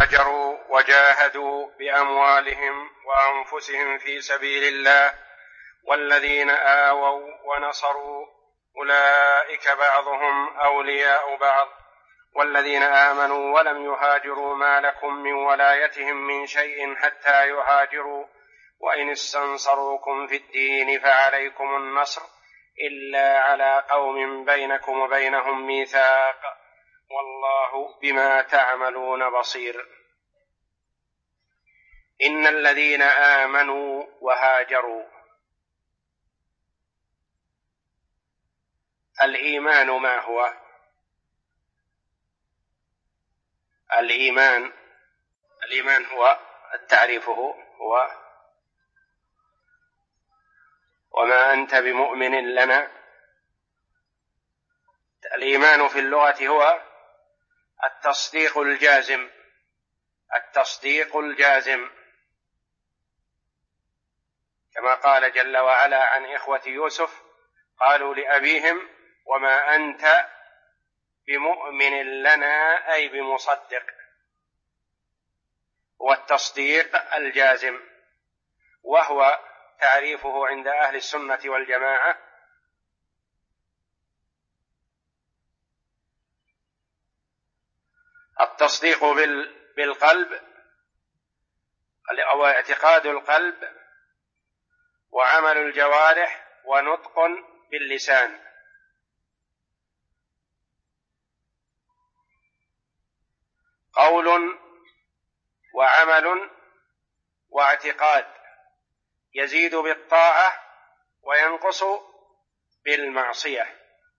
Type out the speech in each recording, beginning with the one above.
هاجروا وجاهدوا بأموالهم وأنفسهم في سبيل الله والذين آووا ونصروا أولئك بعضهم أولياء بعض والذين آمنوا ولم يهاجروا ما لكم من ولايتهم من شيء حتى يهاجروا وإن استنصروكم في الدين فعليكم النصر إلا على قوم بينكم وبينهم ميثاق والله بما تعملون بصير. إن الذين آمنوا وهاجروا. الإيمان ما هو؟ الإيمان هو التعريفه هو وما أنت بمؤمن لنا. الإيمان في اللغة هو التصديق الجازم كما قال جل وعلا عن إخوة يوسف قالوا لأبيهم وما أنت بمؤمن لنا أي بمصدق، والتصديق الجازم، وهو تعريفه عند أهل السنة والجماعة التصديق بالقلب أو اعتقاد القلب وعمل الجوارح ونطق باللسان. قول وعمل واعتقاد يزيد بالطاعة وينقص بالمعصية،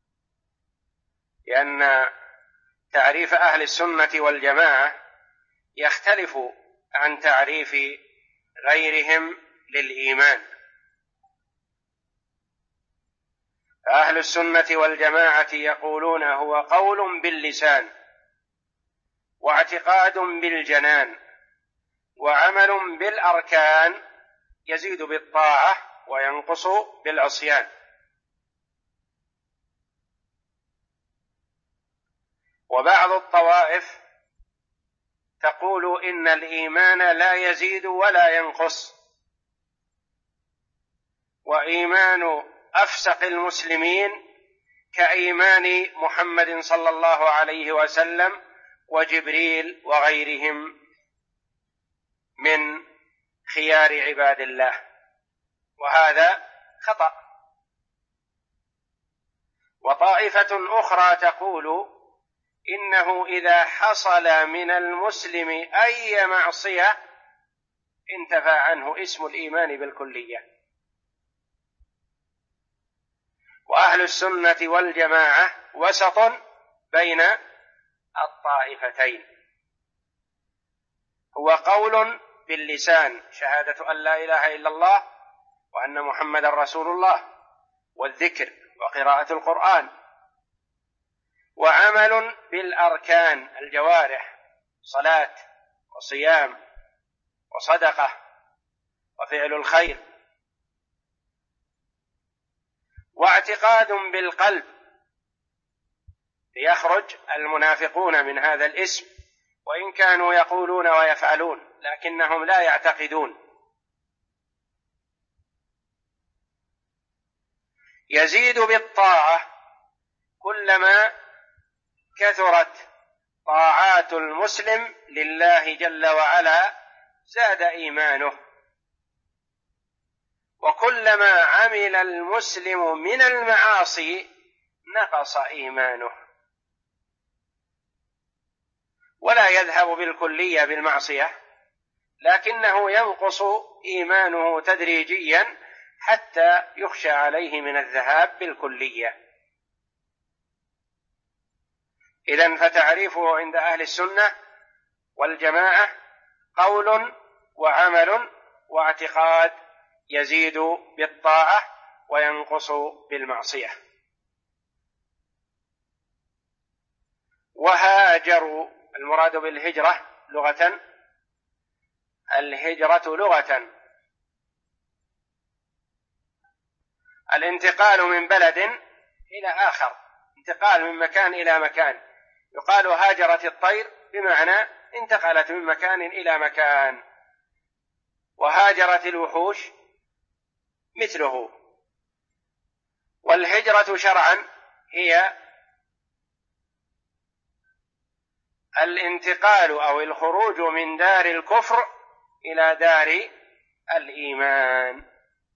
لأن تعريف أهل السنة والجماعة يختلف عن تعريف غيرهم للإيمان. فأهل السنة والجماعة يقولون هو قول باللسان واعتقاد بالجنان وعمل بالأركان يزيد بالطاعة وينقص بالعصيان. وبعض الطوائف تقول إن الإيمان لا يزيد ولا ينقص، وإيمان أفسق المسلمين كإيمان محمد صلى الله عليه وسلم وجبريل وغيرهم من خيار عباد الله، وهذا خطأ. وطائفة أخرى تقول إنه إذا حصل من المسلم أي معصية انتفى عنه اسم الإيمان بالكلية. وأهل السنة والجماعة وسط بين الطائفتين، هو قول باللسان شهادة أن لا إله إلا الله وأن محمد رسول الله والذكر وقراءة القرآن، وعمل بالأركان الجوارح صلاة وصيام وصدقة وفعل الخير، واعتقاد بالقلب ليخرج المنافقون من هذا الاسم وإن كانوا يقولون ويفعلون لكنهم لا يعتقدون. يزيد بالطاعة، كلما كثرت طاعات المسلم لله جل وعلا زاد إيمانه، وكلما عمل المسلم من المعاصي نقص إيمانه، ولا يذهب بالكلية بالمعصية لكنه ينقص إيمانه تدريجيا حتى يخشى عليه من الذهاب بالكلية. إذن فتعريفه عند أهل السنة والجماعة قول وعمل واعتقاد يزيد بالطاعة وينقص بالمعصية. وهاجروا، المراد بالهجرة لغة، الهجرة لغة الانتقال من بلد إلى آخر، انتقال من مكان إلى مكان. يقال هاجرت الطير بمعنى انتقلت من مكان إلى مكان، وهاجرت الوحوش مثله. والهجرة شرعا هي الانتقال أو الخروج من دار الكفر إلى دار الإيمان.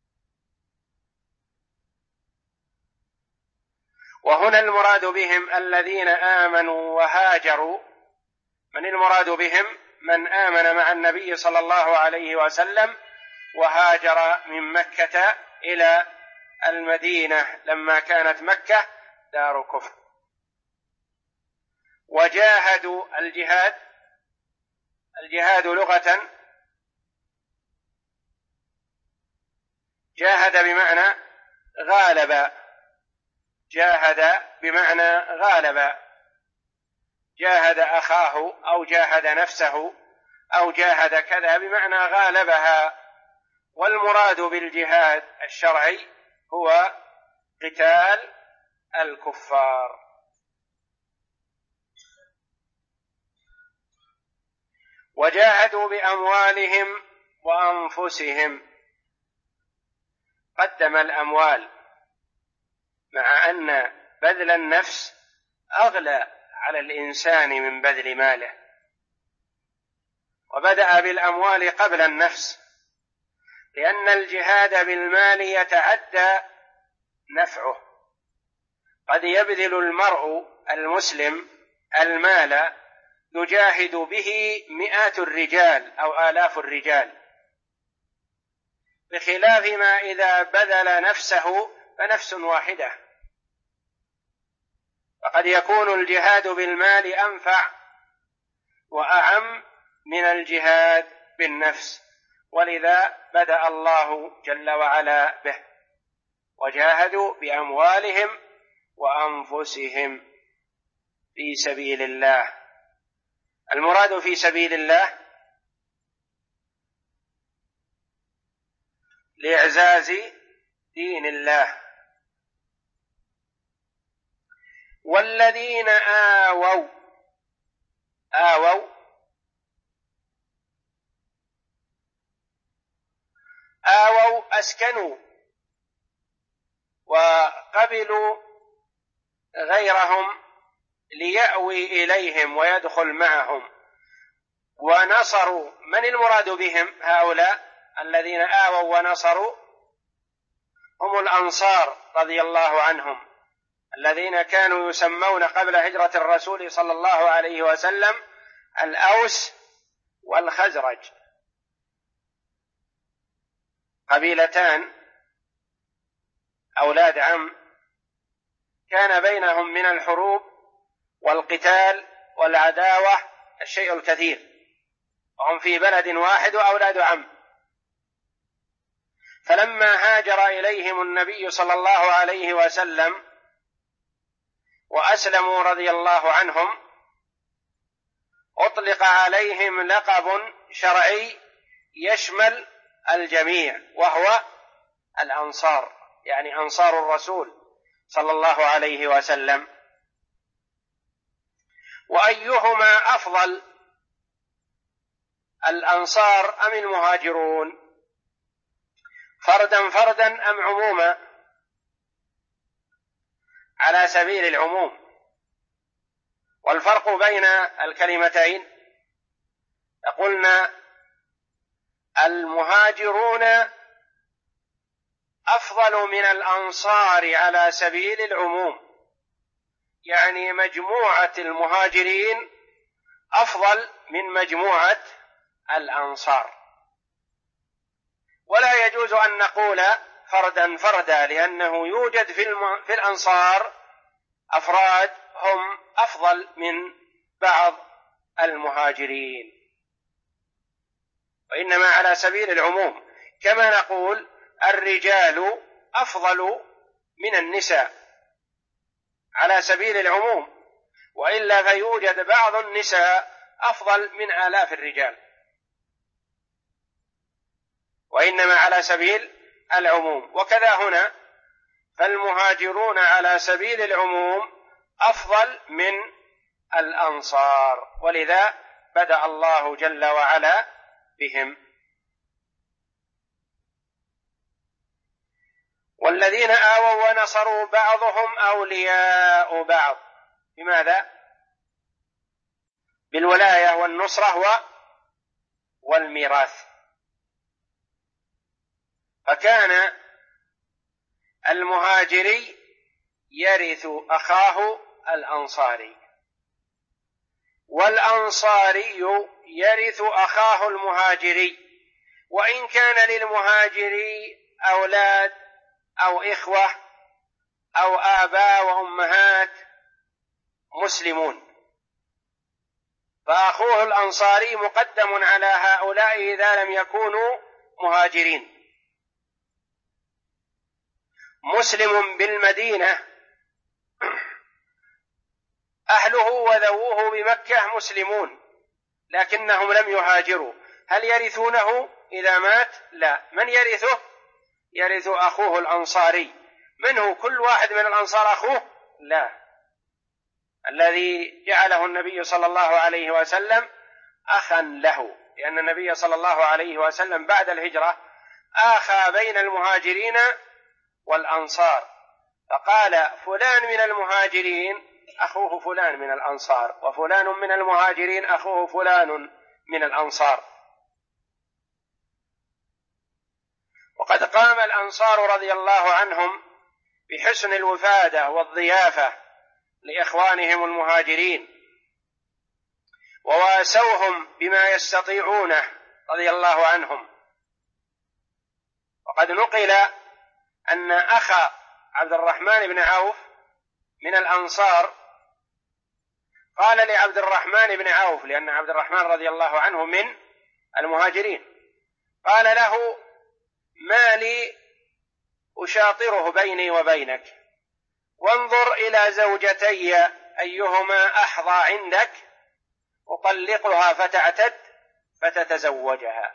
وهنا المراد بهم الذين آمنوا وهاجروا. من المراد بهم؟ من آمن مع النبي صلى الله عليه وسلم وهاجر من مكة إلى المدينة لما كانت مكة دار كفر، وجاهدوا. الجهاد لغة جاهد بمعنى غالب، جاهد بمعنى غالب، جاهد أخاه أو جاهد نفسه أو جاهد كذا بمعنى غالبها. والمراد بالجهاد الشرعي هو قتال الكفار. وجاهدوا بأموالهم وأنفسهم. قدم الأموال مع أن بذل النفس أغلى على الإنسان من بذل ماله، وبدأ بالأموال قبل النفس، لأن الجهاد بالمال يتعدى نفعه. قد يبذل المرء المسلم المال يجاهد به مئات الرجال أو آلاف الرجال، بخلاف ما إذا بذل نفسه فنفس واحدة. فقد يكون الجهاد بالمال أنفع وأعم من الجهاد بالنفس، ولذا بدأ الله جل وعلا به: وجاهدوا بأموالهم وأنفسهم في سبيل الله. المراد في سبيل الله لإعزاز دين الله. والذين آووا أسكنوا وقبلوا غيرهم ليأوي إليهم ويدخل معهم، ونصروا. من المراد بهم هؤلاء الذين آووا ونصروا؟ هم الأنصار رضي الله عنهم، الذين كانوا يسمون قبل هجرة الرسول صلى الله عليه وسلم الأوس والخزرج، قبيلتان أولاد عم، كان بينهم من الحروب والقتال والعداوة الشيء الكثير، وهم في بلد واحد وأولاد عم. فلما هاجر إليهم النبي صلى الله عليه وسلم وأسلموا رضي الله عنهم، أطلق عليهم لقب شرعي يشمل الجميع، وهو الأنصار، يعني أنصار الرسول صلى الله عليه وسلم. وأيهما أفضل، الأنصار أم المهاجرون؟ فردا فردا أم عموما؟ على سبيل العموم. والفرق بين الكلمتين قلنا المهاجرون أفضل من الأنصار على سبيل العموم، يعني مجموعة المهاجرين أفضل من مجموعة الأنصار. ولا يجوز أن نقول فردا فردا، لأنه يوجد في الأنصار أفراد هم أفضل من بعض المهاجرين، وإنما على سبيل العموم. كما نقول الرجال أفضل من النساء على سبيل العموم، وإلا فيوجد بعض النساء أفضل من آلاف الرجال، وإنما على سبيل العموم. وكذا هنا، فالمهاجرون على سبيل العموم أفضل من الأنصار، ولذا بدأ الله جل وعلا بهم. والذين آووا ونصروا بعضهم أولياء بعض. بماذا؟ بالولاية والنصرة والميراث. فكان المهاجري يرث أخاه الأنصاري، والأنصاري يرث أخاه المهاجري، وإن كان للمهاجري أولاد أو إخوة أو آباء وأمهات مسلمون، فأخوه الأنصاري مقدم على هؤلاء إذا لم يكونوا مهاجرين. مسلم بالمدينة أهله وذووه بمكة مسلمون لكنهم لم يهاجروا، هل يرثونه إذا مات؟ لا. من يرثه؟ يرث أخوه الأنصاري. من هو؟ كل واحد من الأنصار أخوه؟ لا، الذي جعله النبي صلى الله عليه وسلم أخا له، لأن النبي صلى الله عليه وسلم بعد الهجرة آخى بين المهاجرين والأنصار، فقال فلان من المهاجرين أخوه فلان من الأنصار، وفلان من المهاجرين أخوه فلان من الأنصار. وقد قام الأنصار رضي الله عنهم بحسن الوفادة والضيافة لإخوانهم المهاجرين، وواسوهم بما يستطيعونه رضي الله عنهم. وقد نقل أن أخا عبد الرحمن بن عوف من الأنصار قال لعبد الرحمن بن عوف، لأن عبد الرحمن رضي الله عنه من المهاجرين، قال له: ما لي أشاطره بيني وبينك، وانظر إلى زوجتي أيهما أحظى عندك أطلقها فتعتد فتتزوجها.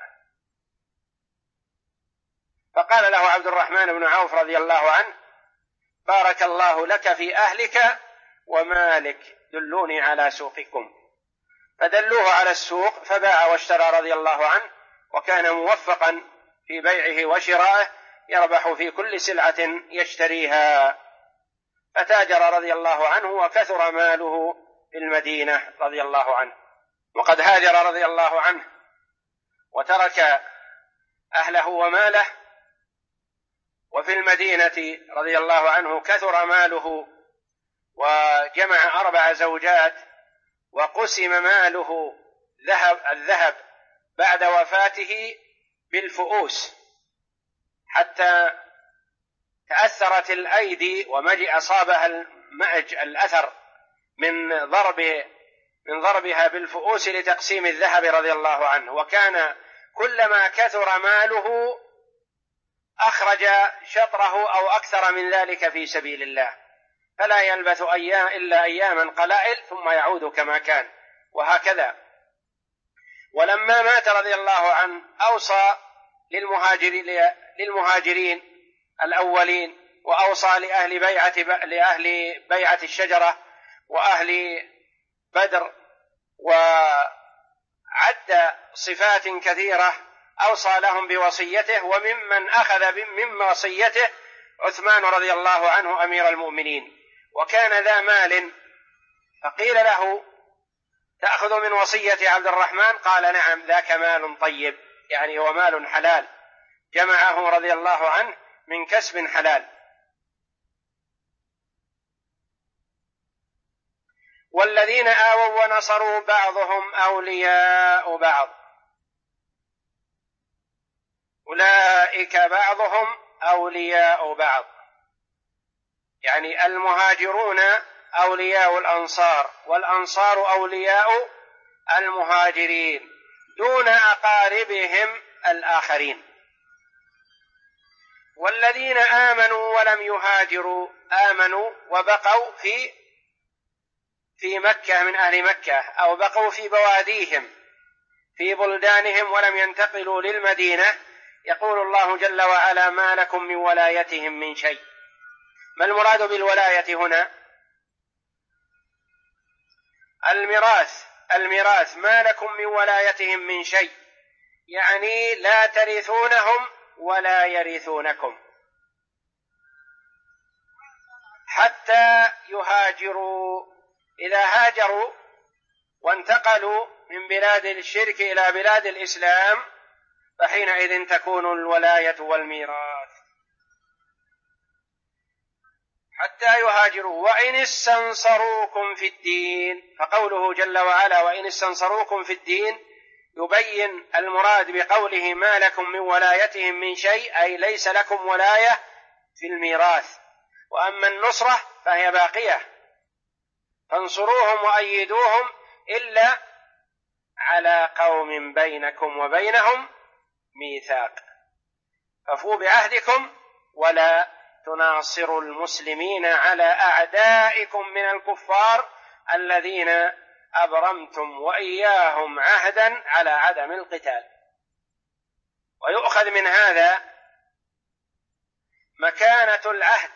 فقال له عبد الرحمن بن عوف رضي الله عنه: بارك الله لك في أهلك ومالك، دلوني على سوقكم. فدلوه على السوق فباع واشترى رضي الله عنه، وكان موفقا في بيعه وشرائه، يربح في كل سلعة يشتريها، فتاجر رضي الله عنه وكثر ماله في المدينة رضي الله عنه. وقد هاجر رضي الله عنه وترك أهله وماله، وفي المدينة رضي الله عنه كثر ماله وجمع 4 زوجات، وقسم ماله الذهب بعد وفاته بالفؤوس حتى تأثرت الأيدي أصابها المأج الأثر من ضربها بالفؤوس لتقسيم الذهب رضي الله عنه. وكان كلما كثر ماله أخرج شطره أو أكثر من ذلك في سبيل الله، فلا يلبث إلا أياما قلائل ثم يعود كما كان، وهكذا. ولما مات رضي الله عنه أوصى للمهاجرين الأولين، وأوصى لأهل بيعة الشجرة وأهل بدر، وعد صفات كثيرة أوصى لهم بوصيته. وممن أخذ من وصيته عثمان رضي الله عنه أمير المؤمنين، وكان ذا مال، فقيل له: تأخذ من وصية عبد الرحمن؟ قال: نعم، ذاك مال طيب، يعني هو مال حلال جمعه رضي الله عنه من كسب حلال. والذين آووا ونصروا بعضهم أولياء بعض، أولئك بعضهم أولياء بعض، يعني المهاجرون أولياء الأنصار، والأنصار أولياء المهاجرين دون أقاربهم الآخرين. والذين آمنوا ولم يهاجروا، آمنوا وبقوا في مكة من أهل مكة، أو بقوا في بواديهم في بلدانهم ولم ينتقلوا للمدينة، يقول الله جل وعلا: ما لكم من ولايتهم من شيء. ما المراد بالولاية هنا؟ الميراث الميراث ما لكم من ولايتهم من شيء، يعني لا ترثونهم ولا يرثونكم حتى يهاجروا. إذا هاجروا وانتقلوا من بلاد الشرك إلى بلاد الإسلام فحينئذ تكون الولاية والميراث. حتى يهاجروا. وإن استنصروكم في الدين، فقوله جل وعلا وإن استنصروكم في الدين يبين المراد بقوله ما لكم من ولايتهم من شيء، أي ليس لكم ولاية في الميراث. وأما النصرة فهي باقية، فانصروهم وأيدوهم إلا على قوم بينكم وبينهم ميثاق، ففوا بعهدكم ولا تناصروا المسلمين على أعدائكم من الكفار الذين أبرمتم وإياهم عهدا على عدم القتال. ويؤخذ من هذا مكانة العهد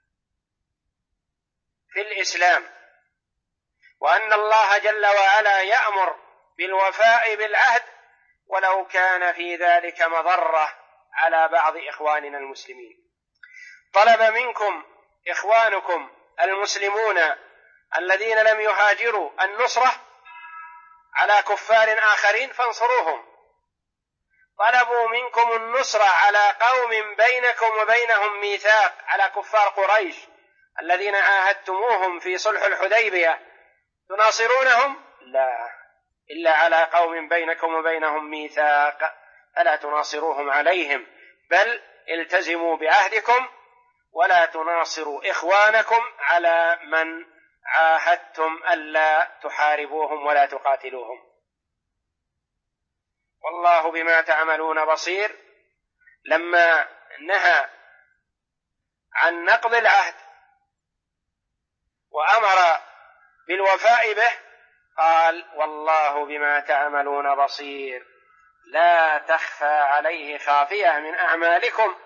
في الإسلام، وأن الله جل وعلا يأمر بالوفاء بالعهد ولو كان في ذلك مضرة على بعض إخواننا المسلمين. طلب منكم إخوانكم المسلمون الذين لم يهاجروا النصرة على كفار آخرين فانصروهم. طلبوا منكم النصرة على قوم بينكم وبينهم ميثاق، على كفار قريش الذين عاهدتموهم في صلح الحديبية، تناصرونهم؟ لا، إلا على قوم بينكم وبينهم ميثاق فلا تناصروهم عليهم، بل التزموا بعهدكم ولا تناصروا إخوانكم على من عاهدتم ألا تحاربوهم ولا تقاتلوهم. والله بما تعملون بصير. لما نهى عن نقض العهد وأمر بالوفاء به قال والله بما تعملون بصير، لا تخفى عليه خافية من أعمالكم،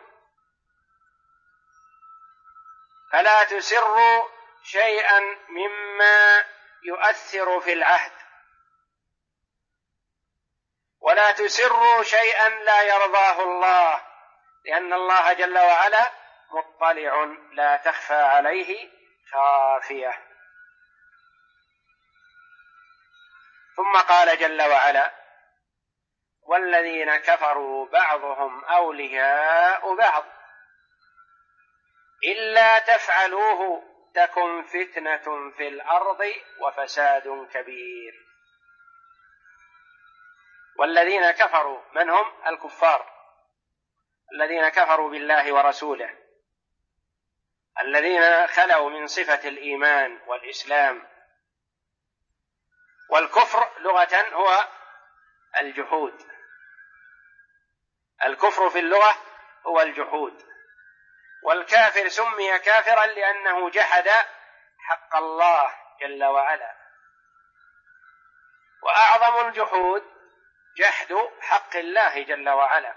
فلا تسروا شيئا مما يؤثر في العهد، ولا تسروا شيئا لا يرضاه الله، لأن الله جل وعلا مطلع لا تخفى عليه خافية. ثم قال جل وعلا والذين كفروا بعضهم أولياء بعض إلا تفعلوه تكن فتنة في الأرض وفساد كبير. والذين كفروا من هم؟ الكفار الذين كفروا بالله ورسوله، الذين خلوا من صفة الإيمان والإسلام. والكفر لغة هو الجحود، الكفر في اللغة هو الجحود. والكافر سمي كافرا لأنه جحد حق الله جل وعلا، وأعظم الجحود جحد حق الله جل وعلا،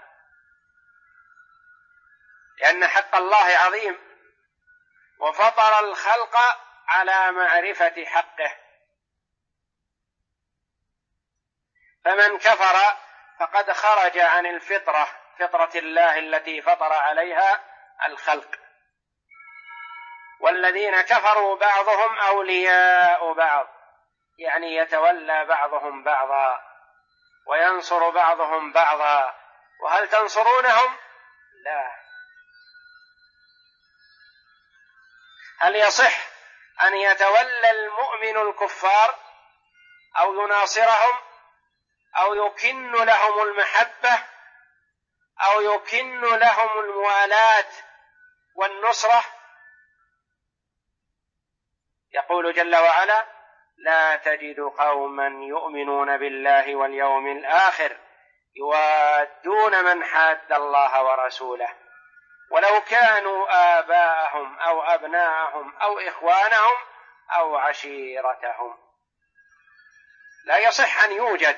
لأن حق الله عظيم وفطر الخلق على معرفة حقه، فمن كفر فقد خرج عن الفطرة، فطرة الله التي فطر عليها الخلق. والذين كفروا بعضهم أولياء بعض، يعني يتولى بعضهم بعضا وينصر بعضهم بعضا. وهل تنصرونهم؟ لا. هل يصح أن يتولى المؤمن الكفار أو يناصرهم أو يكن لهم المحبة أو يكن لهم الموالاة والنصرة؟ يقول جل وعلا لا تجد قوما يؤمنون بالله واليوم الآخر يوادون من حاد الله ورسوله ولو كانوا آباءهم أو أبناءهم أو إخوانهم أو عشيرتهم. لا يصح أن يوجد.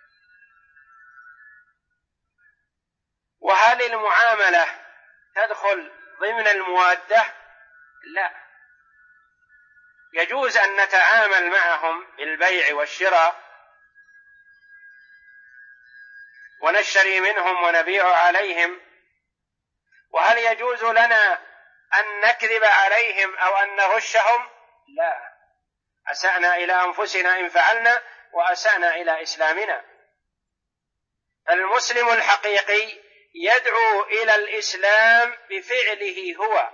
وهل المعاملة تدخل ضمن الموادة؟ لا. يجوز أن نتعامل معهم بالبيع والشراء ونشتري منهم ونبيع عليهم؟ وهل يجوز لنا أن نكذب عليهم أو أن نغشهم؟ لا، أسأنا إلى أنفسنا إن فعلنا، وأسأنا إلى إسلامنا. المسلم الحقيقي يدعو إلى الإسلام بفعله هو.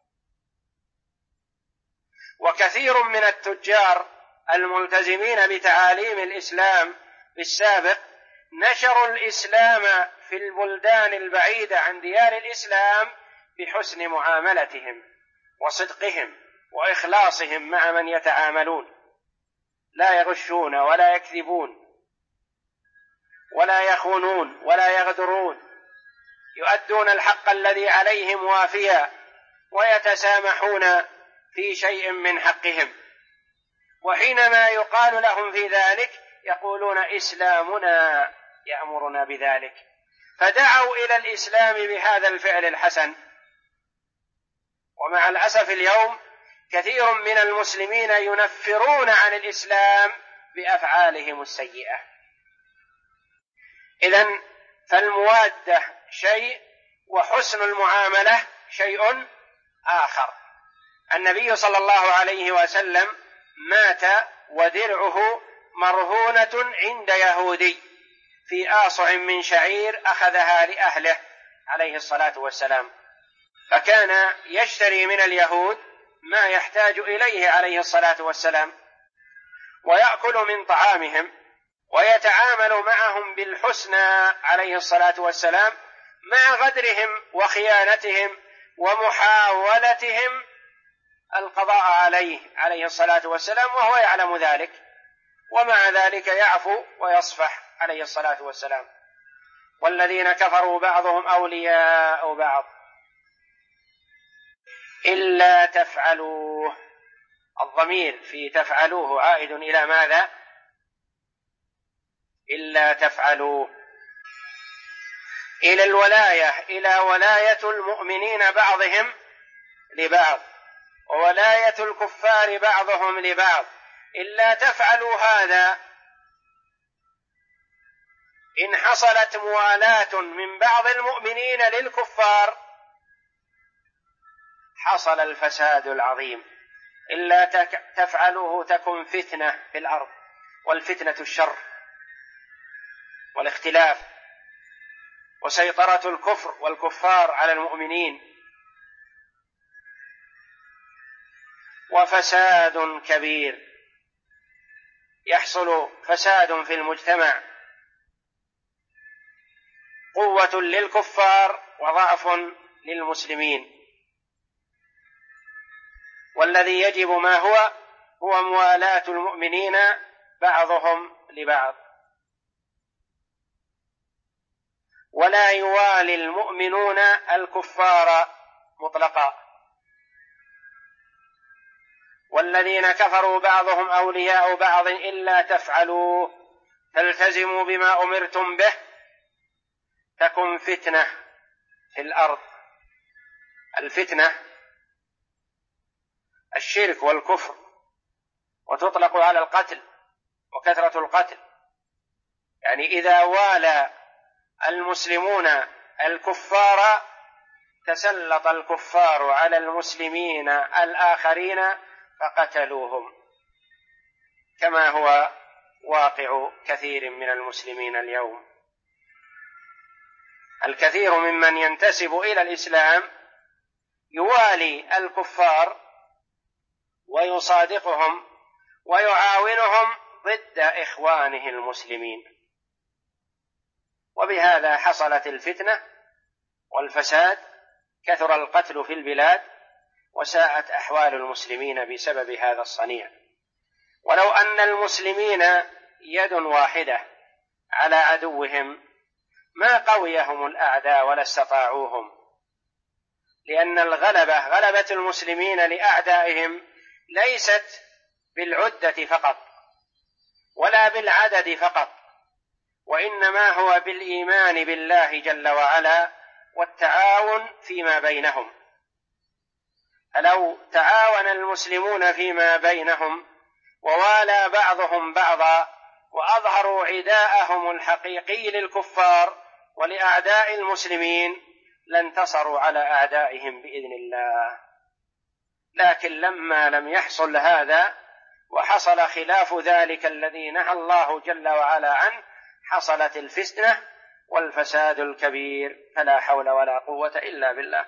وكثير من التجار الملتزمين بتعاليم الإسلام بالسابق نشروا الإسلام في البلدان البعيدة عن ديار الإسلام بحسن معاملتهم وصدقهم وإخلاصهم مع من يتعاملون، لا يغشون ولا يكذبون ولا يخونون ولا يغدرون، يؤدون الحق الذي عليهم وافيا، ويتسامحون في شيء من حقهم. وحينما يقال لهم في ذلك يقولون إسلامنا يأمرنا بذلك، فدعوا إلى الإسلام بهذا الفعل الحسن. ومع الأسف اليوم كثير من المسلمين ينفرون عن الإسلام بأفعالهم السيئة. إذن فالموادة شيء وحسن المعاملة شيء آخر. النبي صلى الله عليه وسلم مات ودرعه مرهونة عند يهودي في آصع من شعير أخذها لأهله عليه الصلاة والسلام، فكان يشتري من اليهود ما يحتاج إليه عليه الصلاة والسلام، ويأكل من طعامهم ويتعامل معهم بالحسنى عليه الصلاة والسلام، مع غدرهم وخيانتهم ومحاولتهم القضاء عليه الصلاة والسلام، وهو يعلم ذلك، ومع ذلك يعفو ويصفح عليه الصلاة والسلام. والذين كفروا بعضهم أولياء بعض إلا تفعلوه. الضمير في تفعلوه عائد إلى ماذا؟ إلا تفعلوه، إلى الولاية، إلى ولاية المؤمنين بعضهم لبعض، وولاية الكفار بعضهم لبعض. إلا تفعلوا هذا، إن حصلت موالاة من بعض المؤمنين للكفار حصل الفساد العظيم. إلا تفعلوه تكن فتنة في الأرض، والفتنة الشر والاختلاف وسيطرة الكفر والكفار على المؤمنين، وفساد كبير، يحصل فساد في المجتمع، قوة للكفار وضعف للمسلمين. والذي يجب ما هو موالاة المؤمنين بعضهم لبعض، ولا يوالي المؤمنون الكفار مطلقا. والذين كفروا بعضهم أولياء بعض إلا تفعلوه تلتزموا بما أمرتم به تكن فتنة في الأرض. الفتنة الشرك والكفر، وتطلق على القتل وكثرة القتل. يعني إذا والى المسلمون الكفار تسلط الكفار على المسلمين الآخرين فقتلوهم، كما هو واقع كثير من المسلمين اليوم. الكثير ممن ينتسب إلى الإسلام يوالي الكفار ويصادقهم ويعاونهم ضد إخوانه المسلمين، وبهذا حصلت الفتنة والفساد، كثر القتل في البلاد، وساءت أحوال المسلمين بسبب هذا الصنيع. ولو أن المسلمين يد واحدة على عدوهم ما قويهم الأعداء ولا استطاعوهم، لأن غلبة المسلمين لأعدائهم ليست بالعدة فقط ولا بالعدد فقط، وإنما هو بالإيمان بالله جل وعلا والتعاون فيما بينهم. فلو تعاون المسلمون فيما بينهم ووالى بعضهم بعضا وأظهروا عداءهم الحقيقي للكفار ولأعداء المسلمين لانتصروا على أعدائهم بإذن الله. لكن لما لم يحصل هذا وحصل خلاف ذلك الذي نهى الله جل وعلا عنه، حصلت الفتنة والفساد الكبير، فلا حول ولا قوة إلا بالله.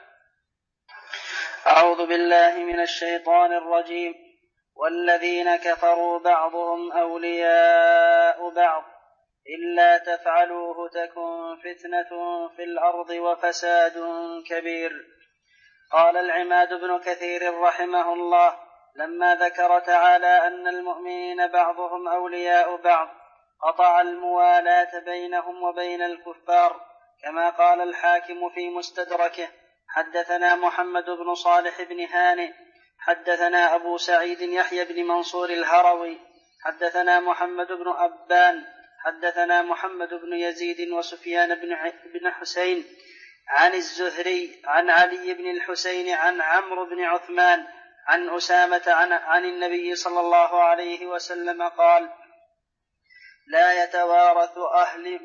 أعوذ بالله من الشيطان الرجيم. والذين كفروا بعضهم أولياء بعض إلا تفعلوه تكن فتنة في الأرض وفساد كبير. قال العماد بن كثير رحمه الله لما ذكر تعالى أن المؤمنين بعضهم أولياء بعض قطع الموالاة بينهم وبين الكفار، كما قال الحاكم في مستدركه: حدثنا محمد بن صالح بن هانئ حدثنا أبو سعيد يحيى بن منصور الهروي حدثنا محمد بن أبان حدثنا محمد بن يزيد وسفيان بن حسين عن الزهري عن علي بن الحسين عن عمرو بن عثمان عن أسامة عن النبي صلى الله عليه وسلم قال: لا يتوارث أهل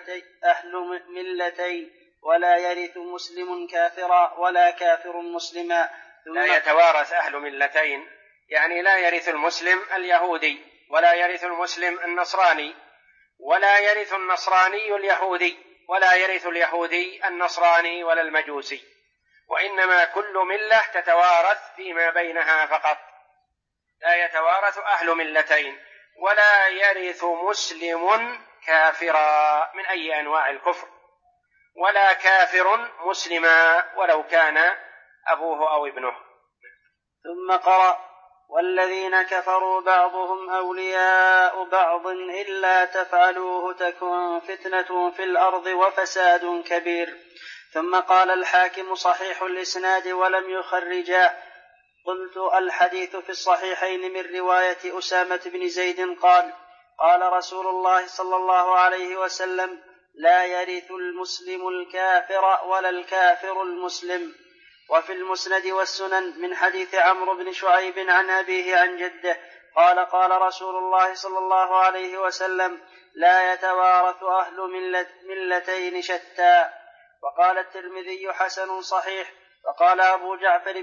ملتين ولا يرث مسلم كافرا ولا كافر مسلما. لا يتوارث أهل ملتين يعني لا يرث المسلم اليهودي ولا يرث المسلم النصراني ولا يرث النصراني اليهودي ولا يرث اليهودي النصراني ولا المجوسي، وإنما كل ملة تتوارث فيما بينها فقط. لا يتوارث أهل ملتين ولا يرث مسلم كافرا من أي أنواع الكفر ولا كافر مسلما ولو كان أبوه أو ابنه. ثم قرأ: والذين كفروا بعضهم أولياء بعض إلا تفعلوه تكن فتنة في الأرض وفساد كبير. ثم قال الحاكم: صحيح الإسناد ولم يخرجا. قلت: الحديث في الصحيحين من رواية أسامة بن زيد قال: قال رسول الله صلى الله عليه وسلم: لا يرث المسلم الكافر ولا الكافر المسلم. وفي المسند والسنن من حديث عمرو بن شعيب عن أبيه عن جده قال: قال رسول الله صلى الله عليه وسلم: لا يتوارث أهل ملتين شتى. وقال الترمذي: حسن صحيح. وقال أبو جعفر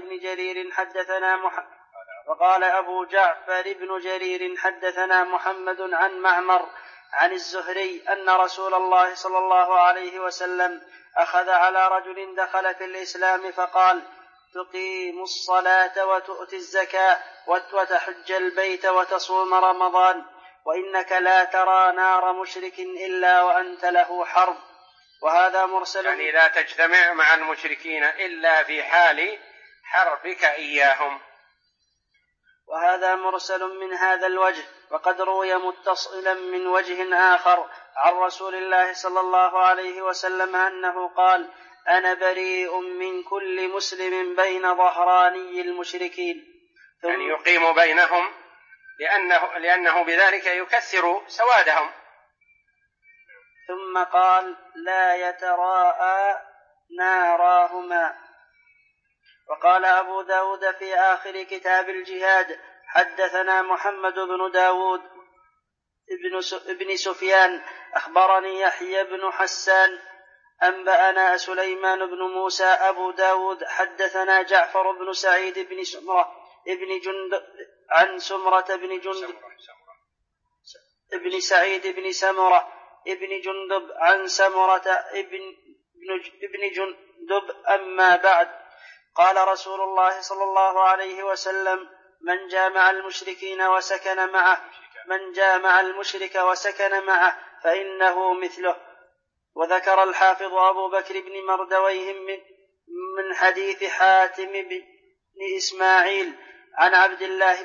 بن جرير حدثنا محمد عن معمر عن الزهري أن رسول الله صلى الله عليه وسلم أخذ على رجل دخل في الإسلام فقال: تقيم الصلاة وتؤتي الزكاة وتحج البيت وتصوم رمضان، وإنك لا ترى نار مشرك إلا وأنت له حرب. وهذا مرسل، يعني لا تجتمع مع المشركين إلا في حال حربك إياهم. وهذا مرسل من هذا الوجه، وقد روي متصلا من وجه آخر عن رسول الله صلى الله عليه وسلم أنه قال: أنا بريء من كل مسلم بين ظهراني المشركين. يعني يقيم بينهم لأنه بذلك يكثر سوادهم. ثم قال: لا يتراءى ناراهما. وقال أبو داود في آخر كتاب الجهاد: حدثنا محمد بن داود ابن سفيان أخبرني يحيى بن حسان أنبأنا سليمان بن موسى. أبو داود حدثنا جعفر بن سعيد بن سمرة ابن جندب عن سمرة بن جندب ابن سعيد بن سمرة ابن جندب عن سمرة ابن جندب. أما بعد، قال رسول الله صلى الله عليه وسلم: من جامع المشرك وسكن معه فإنه مثله. وذكر الحافظ أبو بكر بن مردويه من حديث حاتم بن إسماعيل عن عبد الله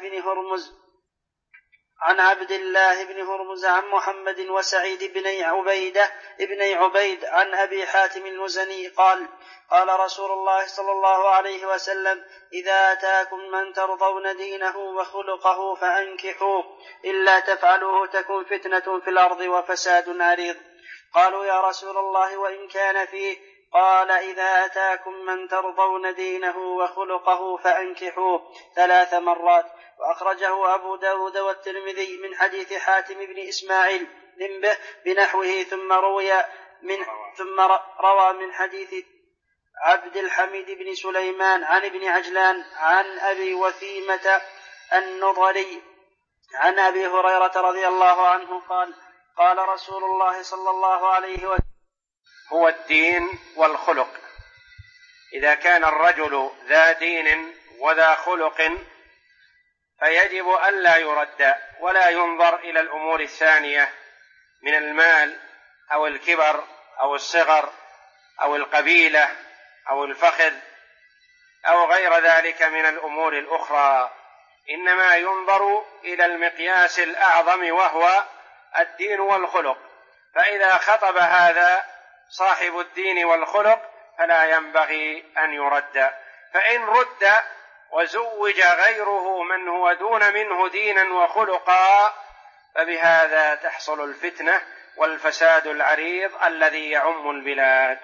بن هرمز عن محمد وسعيد بن عبيد عن أبي حاتم المزني قال: قال رسول الله صلى الله عليه وسلم: إذا أتاكم من ترضون دينه وخلقه فأنكحوه، إلا تفعلوه تكن فتنة في الأرض وفساد عريض. قالوا: يا رسول الله وإن كان فيه؟ قال: إذا أتاكم من ترضون دينه وخلقه فأنكحوه 3 مرات. وأخرجه أبو داود والترمذي من حديث حاتم بن إسماعيل به بنحوه. ثم روي ثم روى من حديث عبد الحميد بن سليمان عن ابن عجلان عن أبي وثيمة النضري عن أبي هريرة رضي الله عنه قال رسول الله صلى الله عليه وسلم: هو الدين والخلق. إذا كان الرجل ذا دين وذا خلق فيجب ألا يرد ولا ينظر إلى الأمور الثانية من المال أو الكبر أو الصغر أو القبيلة أو الفخذ أو غير ذلك من الأمور الأخرى، إنما ينظر إلى المقياس الأعظم وهو الدين والخلق. فإذا خطب هذا صاحب الدين والخلق فلا ينبغي أن يرد، فإن رد وزوج غيره من هو دون منه دينا وخلقا فبهذا تحصل الفتنة والفساد العريض الذي يعم البلاد.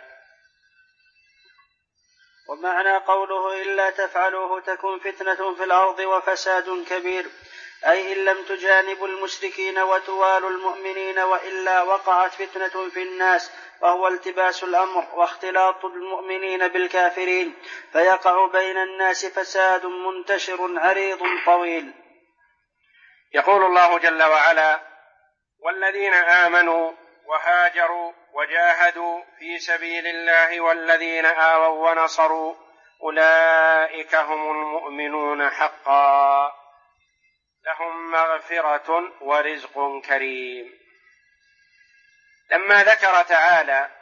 ومعنى قوله: إلا تفعلوه تكن فتنة في الأرض وفساد كبير، أي إن لم تجانبوا المشركين وتوالوا المؤمنين، وإلا وقعت فتنة في الناس، وهو التباس الأمر واختلاط المؤمنين بالكافرين، فيقع بين الناس فساد منتشر عريض طويل. يقول الله جل وعلا: والذين آمنوا وهاجروا وجاهدوا في سبيل الله والذين آووا ونصروا أولئك هم المؤمنون حقا لهم مغفرة ورزق كريم. لما ذكر تعالى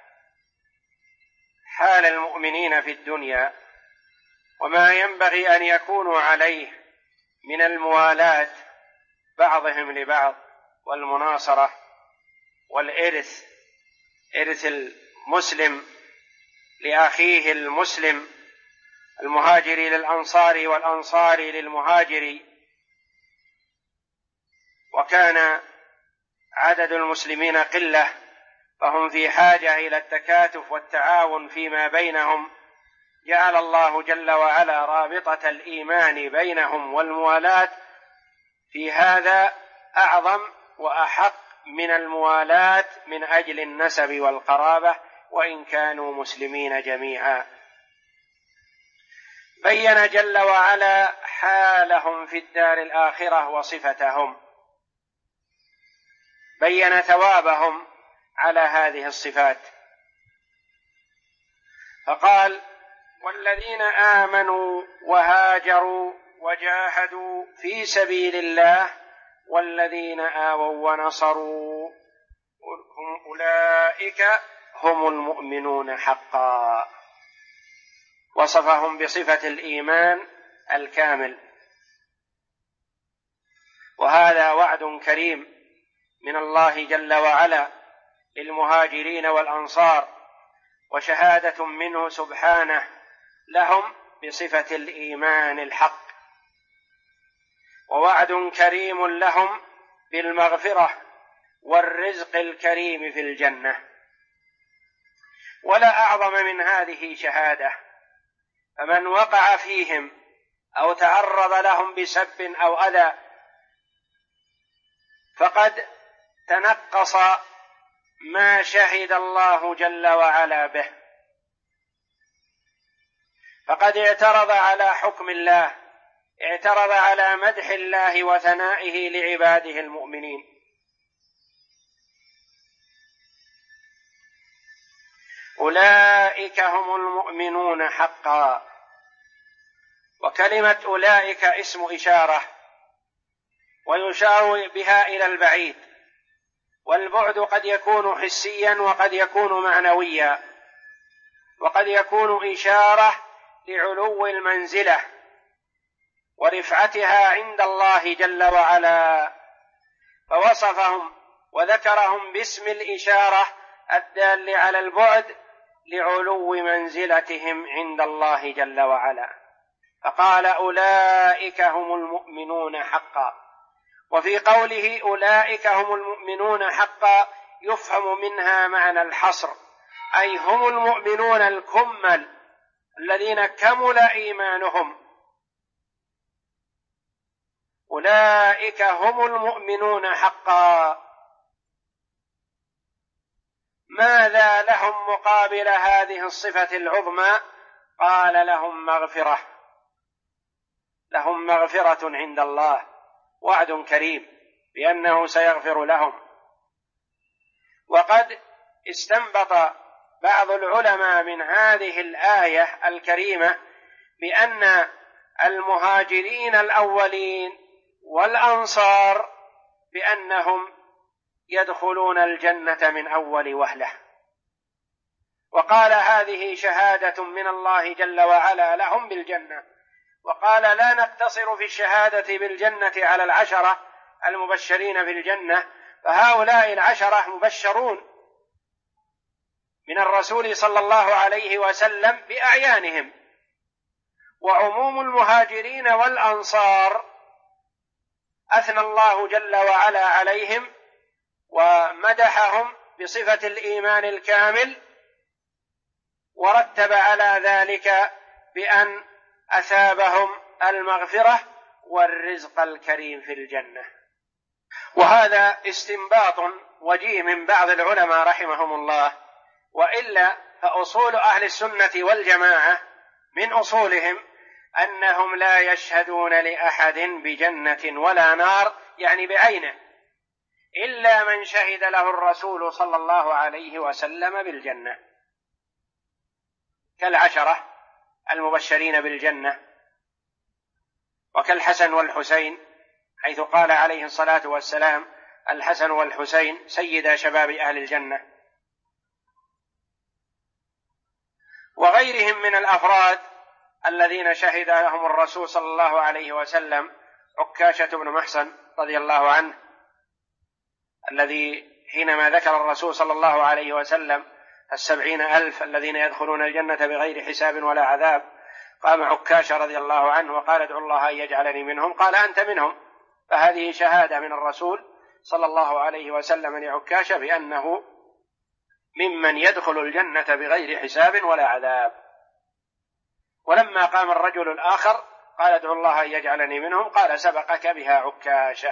حال المؤمنين في الدنيا وما ينبغي أن يكونوا عليه من الموالاة بعضهم لبعض والمناصرة والإرث، إرث المسلم لأخيه المسلم، المهاجر للأنصار والأنصار للمهاجر، وكان عدد المسلمين قلة فهم في حاجة إلى التكاتف والتعاون فيما بينهم، جعل الله جل وعلا رابطة الإيمان بينهم والموالاة في هذا أعظم وأحق من الموالاة من أجل النسب والقرابة وإن كانوا مسلمين جميعا. بين جل وعلا حالهم في الدار الآخرة وصفتهم، بين ثوابهم على هذه الصفات، فقال: والذين آمنوا وهاجروا وجاهدوا في سبيل الله والذين آووا ونصروا أولئك هم المؤمنون حقا. وصفهم بصفة الإيمان الكامل، وهذا وعد كريم من الله جل وعلا للمهاجرين والأنصار، وشهادة منه سبحانه لهم بصفة الإيمان الحق، ووعد كريم لهم بالمغفرة والرزق الكريم في الجنة. ولا أعظم من هذه شهادة، فمن وقع فيهم أو تعرض لهم بسب أو أذى فقد تنقص ما شهد الله جل وعلا به، فقد اعترض على حكم الله، اعترض على مدح الله وثنائه لعباده المؤمنين. أولئك هم المؤمنون حقا. وكلمة أولئك اسم إشارة، ويشار بها إلى البعيد، والبعد قد يكون حسيا وقد يكون معنويا، وقد يكون إشارة لعلو المنزلة ورفعتها عند الله جل وعلا، فوصفهم وذكرهم باسم الإشارة الدال على البعد لعلو منزلتهم عند الله جل وعلا، فقال: أولئك هم المؤمنون حقا. وفي قوله أولئك هم المؤمنون حقا يفهم منها معنى الحصر، أي هم المؤمنون الكمل الذين كمل إيمانهم، أولئك هم المؤمنون حقا. ماذا لهم مقابل هذه الصفة العظمى؟ قال لهم مغفرة، لهم مغفرة عند الله، وعد كريم بأنه سيغفر لهم. وقد استنبط بعض العلماء من هذه الآية الكريمة بأن المهاجرين الأولين والأنصار بأنهم يدخلون الجنة من أول وهلة، وقال هذه شهادة من الله جل وعلا لهم بالجنة، وقال لا نقتصر في الشهادة بالجنة على العشرة المبشرين بالجنة، فهؤلاء العشرة مبشرون من الرسول صلى الله عليه وسلم بأعيانهم، وعموم المهاجرين والأنصار أثنى الله جل وعلا عليهم ومدحهم بصفة الإيمان الكامل، ورتب على ذلك بأن أثابهم المغفرة والرزق الكريم في الجنة. وهذا استنباط وجيه من بعض العلماء رحمهم الله، وإلا فأصول أهل السنة والجماعة من أصولهم أنهم لا يشهدون لأحد بجنة ولا نار يعني بعينه، إلا من شهد له الرسول صلى الله عليه وسلم بالجنة، كالعشرة المبشرين بالجنة، وكالحسن والحسين، حيث قال عليه الصلاة والسلام الحسن والحسين سيدا شباب أهل الجنة، وغيرهم من الأفراد الذين شهد لهم الرسول صلى الله عليه وسلم. عكاشة بن محصن رضي الله عنه، الذي حينما ذكر الرسول صلى الله عليه وسلم 70,000 الذين يدخلون الجنة بغير حساب ولا عذاب، قام عكاشة رضي الله عنه وقال ادعو الله أن يجعلني منهم، قال أنت منهم. فهذه شهادة من الرسول صلى الله عليه وسلم لعكاشة بأنه ممن يدخل الجنة بغير حساب ولا عذاب. ولما قام الرجل الآخر قال ادعو الله أن يجعلني منهم، قال سبقك بها عكاشة.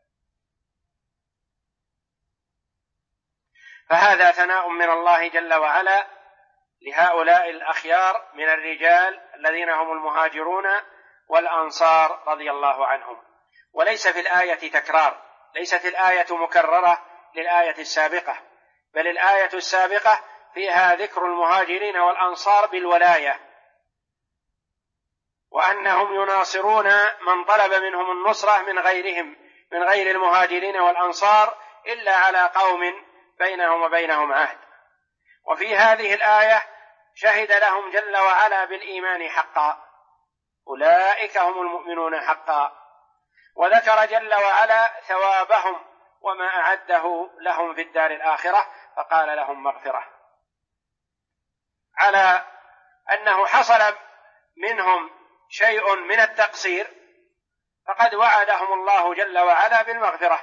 فهذا ثناء من الله جل وعلا لهؤلاء الأخيار من الرجال الذين هم المهاجرون والأنصار رضي الله عنهم. وليس في الآية تكرار، ليست الآية مكررة للآية السابقة، بل الآية السابقة فيها ذكر المهاجرين والأنصار بالولاية، وأنهم يناصرون من طلب منهم النصرة من غيرهم، من غير المهاجرين والأنصار، إلا على قوم بينهم وبينهم عهد. وفي هذه الآية شهد لهم جل وعلا بالإيمان حقا، أولئك هم المؤمنون حقا، وذكر جل وعلا ثوابهم وما أعده لهم في الدار الآخرة، فقال لهم مغفرة، على أنه حصل منهم شيء من التقصير فقد وعدهم الله جل وعلا بالمغفرة.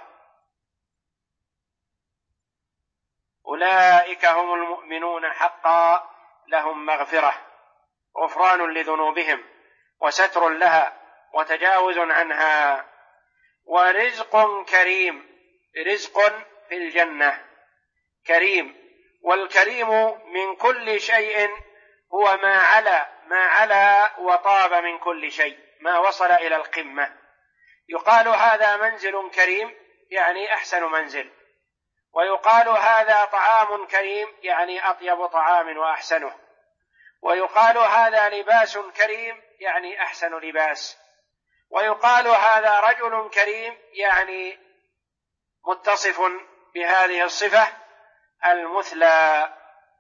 أولئك هم المؤمنون حقا لهم مغفرة، غفران لذنوبهم وستر لها وتجاوز عنها، ورزق كريم، رزق في الجنة كريم. والكريم من كل شيء هو ما علا وطاب من كل شيء، ما وصل إلى القمة. يقال هذا منزل كريم يعني أحسن منزل، ويقال هذا طعام كريم يعني أطيب طعام وأحسنه، ويقال هذا لباس كريم يعني أحسن لباس، ويقال هذا رجل كريم يعني متصف بهذه الصفة المثلى.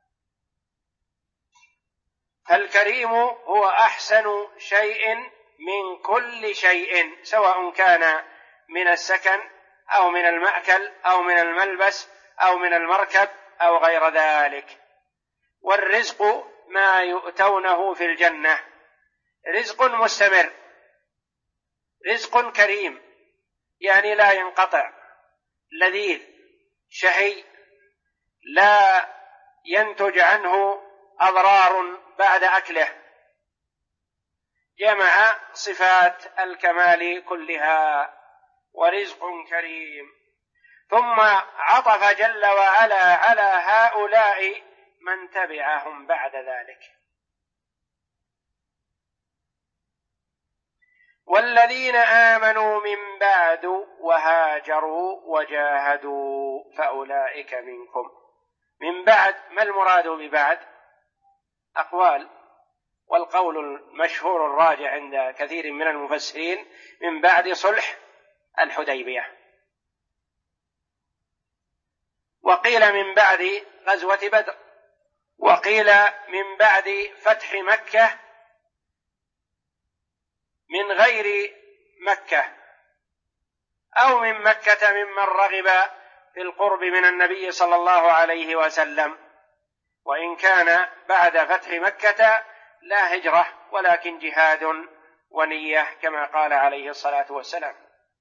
فالكريم هو أحسن شيء من كل شيء، سواء كان من السكن أو من المأكل أو من الملبس أو من المركب أو غير ذلك. والرزق ما يؤتونه في الجنة، رزق مستمر، رزق كريم يعني لا ينقطع، لذيذ شهي، لا ينتج عنه أضرار بعد أكله، جمع صفات الكمال كلها، ورزق كريم. ثم عطف جل وعلا على هؤلاء من تبعهم بعد ذلك. والذين آمنوا من بعد وهاجروا وجاهدوا فأولئك منكم. من بعد، ما المراد ببعد؟ أقوال، والقول المشهور الراجع عند كثير من المفسرين من بعد صلح الحديبية، وقيل من بعد غزوة بدر، وقيل من بعد فتح مكة من غير مكة، أو من مكة ممن رغب في القرب من النبي صلى الله عليه وسلم، وإن كان بعد فتح مكة لا هجرة ولكن جهاد ونية كما قال عليه الصلاة والسلام.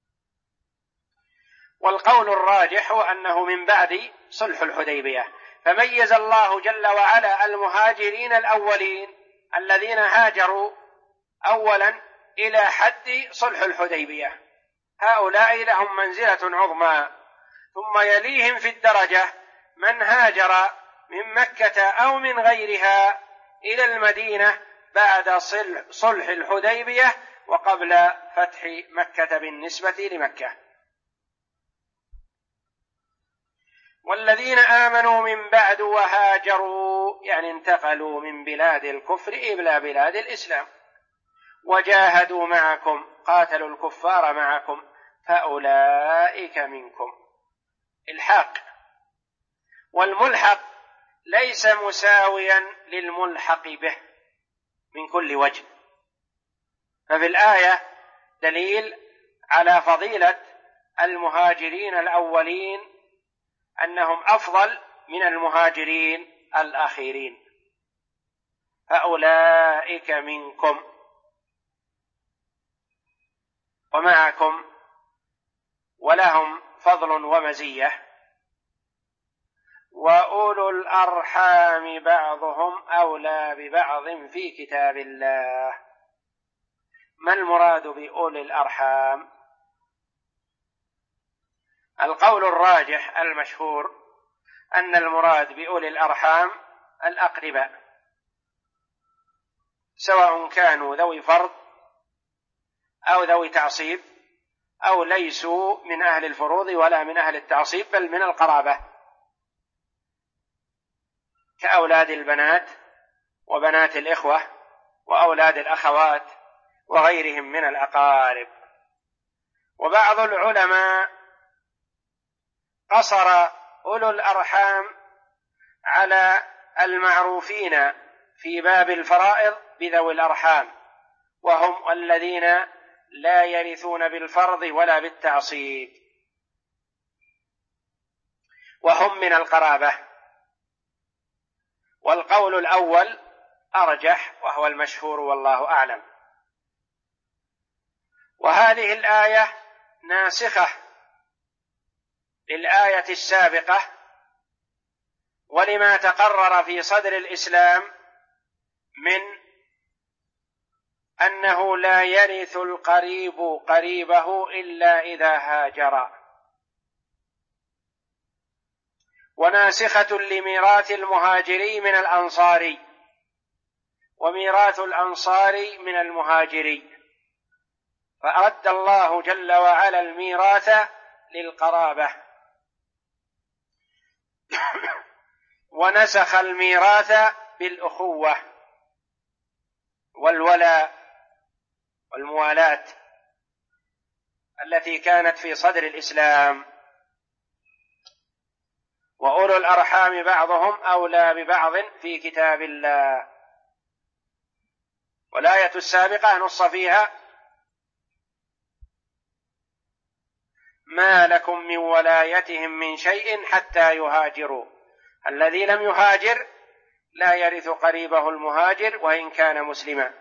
والقول الراجح هو أنه من بعد صلح الحديبية، فميز الله جل وعلا المهاجرين الأولين الذين هاجروا أولا إلى حد صلح الحديبية، هؤلاء لهم منزلة عظمى، ثم يليهم في الدرجة من هاجر من مكة أو من غيرها إلى المدينة بعد صلح الحديبية وقبل فتح مكة بالنسبة لمكة. والذين آمنوا من بعد وهاجروا يعني انتقلوا من بلاد الكفر إلى بلاد الإسلام، وجاهدوا معكم قاتلوا الكفار معكم فأولئك منكم. الحاق، والملحق ليس مساويا للملحق به من كل وجه، ففي الآية دليل على فضيلة المهاجرين الأولين أنهم أفضل من المهاجرين الآخرين، فأولئك منكم ومعكم ولهم فضل ومزية. وأولو الأرحام بعضهم أولى ببعض في كتاب الله. ما المراد بأولي الأرحام؟ القول الراجح المشهور أن المراد بأولي الأرحام الأقرباء، سواء كانوا ذوي فرض أو ذوي تعصيب أو ليسوا من أهل الفروض ولا من أهل التعصيب بل من القرابة، كأولاد البنات وبنات الإخوة وأولاد الأخوات وغيرهم من الأقارب. وبعض العلماء قصر أولو الأرحام على المعروفين في باب الفرائض بذوي الأرحام، وهم الذين لا يرثون بالفرض ولا بالتعصيب، وهم من القرابة. والقول الأول أرجح وهو المشهور والله أعلم. وهذه الآية ناسخة للآية السابقة، ولما تقرر في صدر الإسلام من أنه لا يرث القريب قريبه إلا إذا هاجر، وناسخة لميراث المهاجري من الأنصاري، وميراث الأنصاري من المهاجري، فأرد الله جل وعلا الميراث للقرابة ونسخ الميراث بالأخوة والولاء والموالاة التي كانت في صدر الإسلام. وأولو الأرحام بعضهم أولى ببعض في كتاب الله. والآية السابقة نص فيها ما لكم من ولايتهم من شيء حتى يهاجروا. الذي لم يهاجر لا يرث قريبه المهاجر وإن كان مسلما.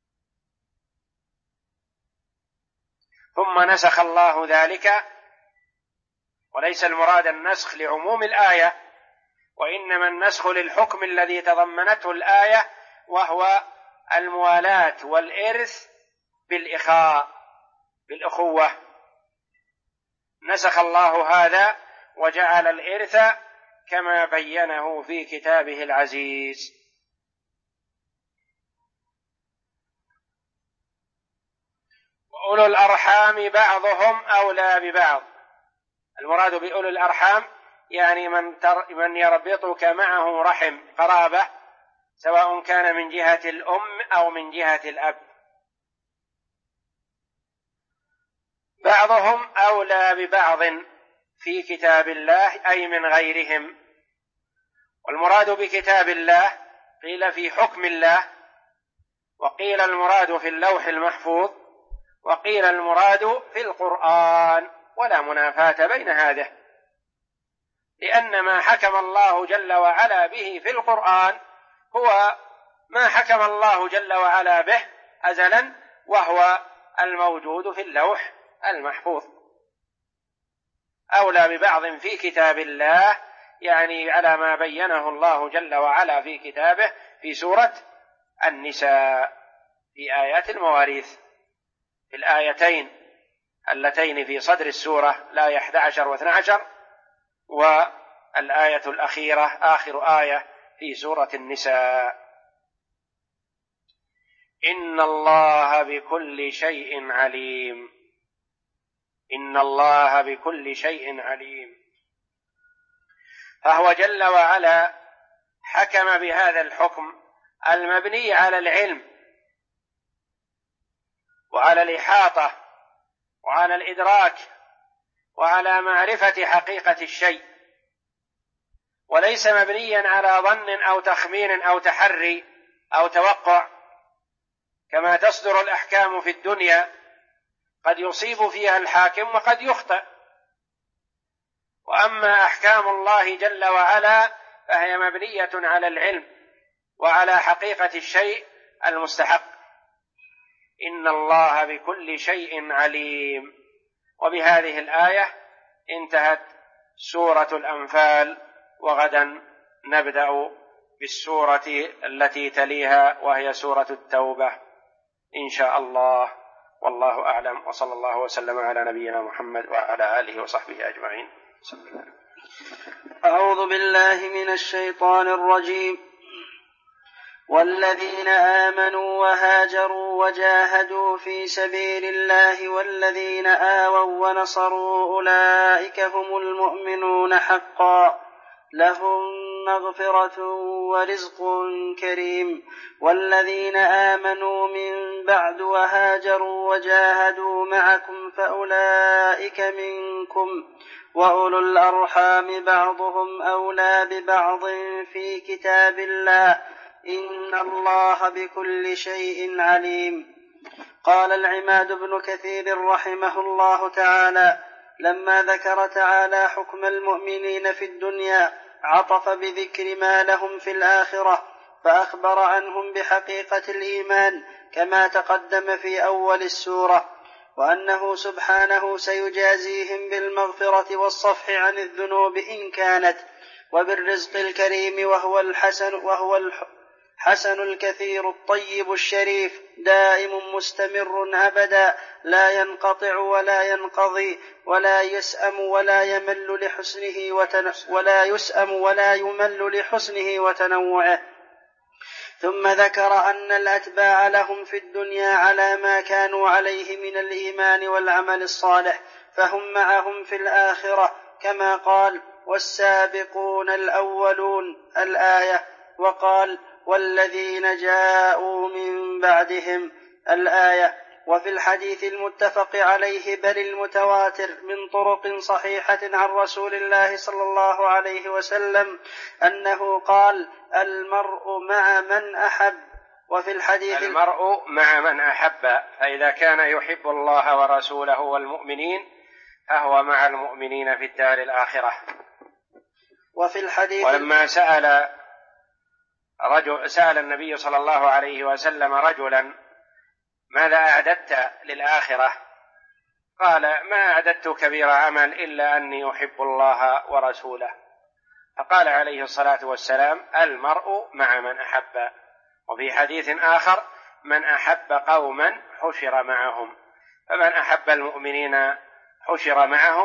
ثم نسخ الله ذلك، وليس المراد النسخ لعموم الآية، وإنما النسخ للحكم الذي تضمنته الآية، وهو الموالاة والإرث بالإخاء بالأخوة. نسخ الله هذا وجعل الإرث كما بينه في كتابه العزيز. وأولو الأرحام بعضهم أولى ببعض. المراد بأولو الأرحام يعني من يربطك معه رحم قرابة، سواء كان من جهة الأم أو من جهة الأب. بعضهم أولى ببعض في كتاب الله أي من غيرهم. والمراد بكتاب الله قيل في حكم الله، وقيل المراد في اللوح المحفوظ، وقيل المراد في القرآن، ولا منافاة بين هذه، لأن ما حكم الله جل وعلا به في القرآن هو ما حكم الله جل وعلا به أزلا، وهو الموجود في اللوح المحفوظ. أولى ببعض في كتاب الله يعني على ما بينه الله جل وعلا في كتابه في سورة النساء في آيات المواريث، في الآيتين اللتين في صدر السورة، الآية 11 و12، والآية الأخيرة آخر آية في سورة النساء. إن الله بكل شيء عليم. إن الله بكل شيء عليم. فهو جل وعلا حكم بهذا الحكم المبني على العلم وعلى الإحاطة وعلى الإدراك وعلى معرفة حقيقة الشيء، وليس مبنيا على ظن أو تخمين أو تحري أو توقع كما تصدر الأحكام في الدنيا، قد يصيب فيها الحاكم وقد يخطئ. وأما أحكام الله جل وعلا فهي مبنية على العلم وعلى حقيقة الشيء المستحق. إن الله بكل شيء عليم. وبهذه الآية انتهت سورة الأنفال، وغدا نبدأ بالسورة التي تليها وهي سورة التوبة إن شاء الله. والله أعلم، وصلى الله وسلم على نبينا محمد وعلى آله وصحبه أجمعين. أعوذ بالله من الشيطان الرجيم. والذين آمنوا وهاجروا وجاهدوا في سبيل الله والذين آووا ونصروا أولئك هم المؤمنون حقا، لهم مغفرة ورزق كريم. والذين آمنوا من بعد وهاجروا وجاهدوا معكم فأولئك منكم، وأولو الأرحام بعضهم أولى ببعض في كتاب الله، إن الله بكل شيء عليم. قال العماد بن كثير رحمه الله تعالى: لما ذكر تعالى حكم المؤمنين في الدنيا عطف بذكر ما لهم في الآخرة، فأخبر عنهم بحقيقة الإيمان كما تقدم في أول السورة، وأنه سبحانه سيجازيهم بالمغفرة والصفح عن الذنوب إن كانت، وبالرزق الكريم وهو الحسن الكثير الطيب الشريف دائم مستمر أبدا لا ينقطع ولا ينقضي، ولا يسأم ولا يمل لحسنه وتنوعه. ثم ذكر أن الأتباع لهم في الدنيا على ما كانوا عليه من الإيمان والعمل الصالح، فهم معهم في الآخرة كما قال: والسابقون الأولون الآية، وقال: والذين جاءوا من بعدهم الآية. وفي الحديث المتفق عليه بل المتواتر من طرق صحيحة عن رسول الله صلى الله عليه وسلم أنه قال: المرء مع من أحب. وفي الحديث المرء مع من أحب، فإذا كان يحب الله ورسوله والمؤمنين فهو مع المؤمنين في الدار الآخرة. وفي الحديث ولما سأل النبي صلى الله عليه وسلم رجلا: ماذا أعددت للآخرة؟ قال: ما أعددت كبير عمل إلا أني أحب الله ورسوله. فقال عليه الصلاة والسلام: المرء مع من أحب. وفي حديث آخر: من أحب قوما حشر معهم. فمن أحب المؤمنين حشر معهم،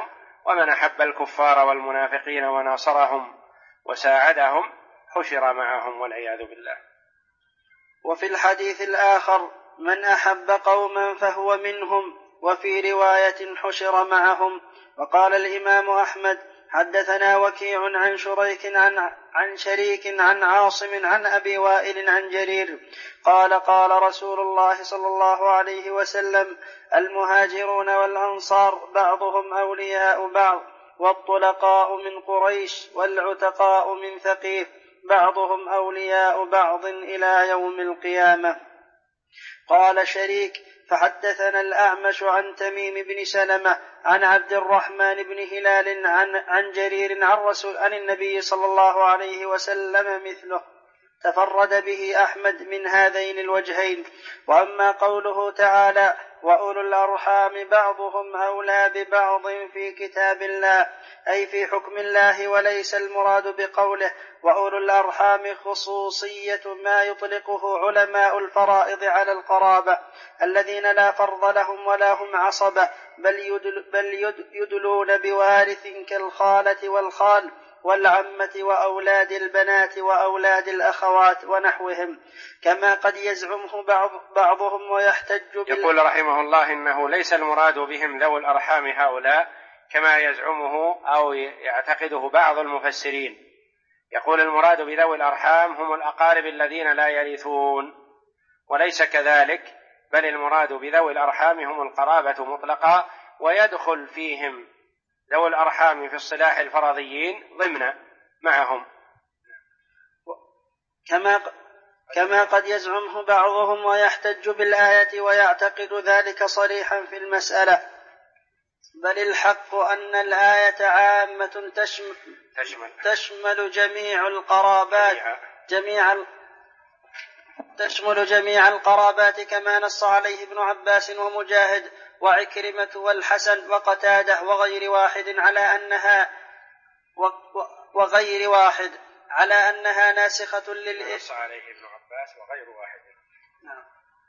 ومن أحب الكفار والمنافقين وناصرهم وساعدهم حشر معهم والعياذ بالله. وفي الحديث الآخر: من أحب قوما فهو منهم، وفي رواية: حشر معهم. وقال الإمام أحمد: حدثنا وكيع عن شريك عن عاصم عن أبي وائل عن جرير قال: قال رسول الله صلى الله عليه وسلم: المهاجرون والأنصار بعضهم أولياء بعض، والطلقاء من قريش والعتقاء من ثقيف بعضهم أولياء بعض إلى يوم القيامة. قال شريك: فحدثنا الأعمش عن تميم بن سلمة عن عبد الرحمن بن هلال عن جرير عن النبي صلى الله عليه وسلم مثله، تفرد به أحمد من هذين الوجهين. وأما قوله تعالى: وأولو الأرحام بعضهم أولى ببعض في كتاب الله، أي في حكم الله، وليس المراد بقوله وأولو الأرحام خصوصية ما يطلقه علماء الفرائض على القرابة الذين لا فرض لهم ولا هم عصبة، بل يدلون بوارث كالخالة والخال والعمة وأولاد البنات وأولاد الأخوات ونحوهم، كما قد يزعمه بعضهم ويحتج يقول رحمه الله إنه ليس المراد بهم ذوي الأرحام هؤلاء كما يزعمه أو يعتقده بعض المفسرين. يقول المراد بذوي الأرحام هم الأقارب الذين لا يرثون، وليس كذلك، بل المراد بذوي الأرحام هم القرابة مطلقا، ويدخل فيهم ذوي الأرحام في اصطلاح الفرضيين ضمن معهم، كما قد يزعمه بعضهم ويحتج بالآية ويعتقد ذلك صريحا في المسألة. بل الحق أن الآية عامة تشمل جميع القرابات تشمل جميع القرابات، كما نص عليه ابن عباس ومجاهد وعكرمة والحسن وقتادة وغير واحد على أنها ناسخة للإثم. نص عليه ابن عباس وغير واحد. نعم.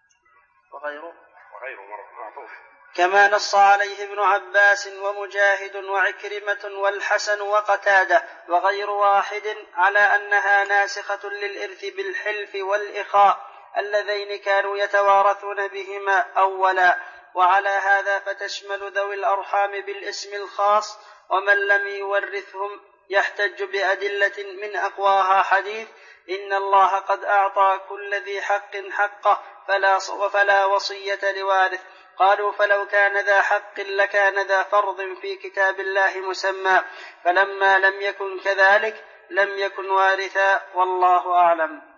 وغير معطوف. كما نص عليه ابن عباس ومجاهد وعكرمة والحسن وقتادة وغير واحد على أنها ناسخة للإرث بالحلف والإخاء اللذين كانوا يتوارثون بهما أولا. وعلى هذا فتشمل ذوي الأرحام بالاسم الخاص، ومن لم يورثهم يحتج بأدلة من أقواها حديث: إن الله قد أعطى كل ذي حق حقه فلا وصية لوارث. قالوا: فلو كان ذا حق لكان ذا فرض في كتاب الله مسمى، فلما لم يكن كذلك لم يكن وارثا، والله أعلم.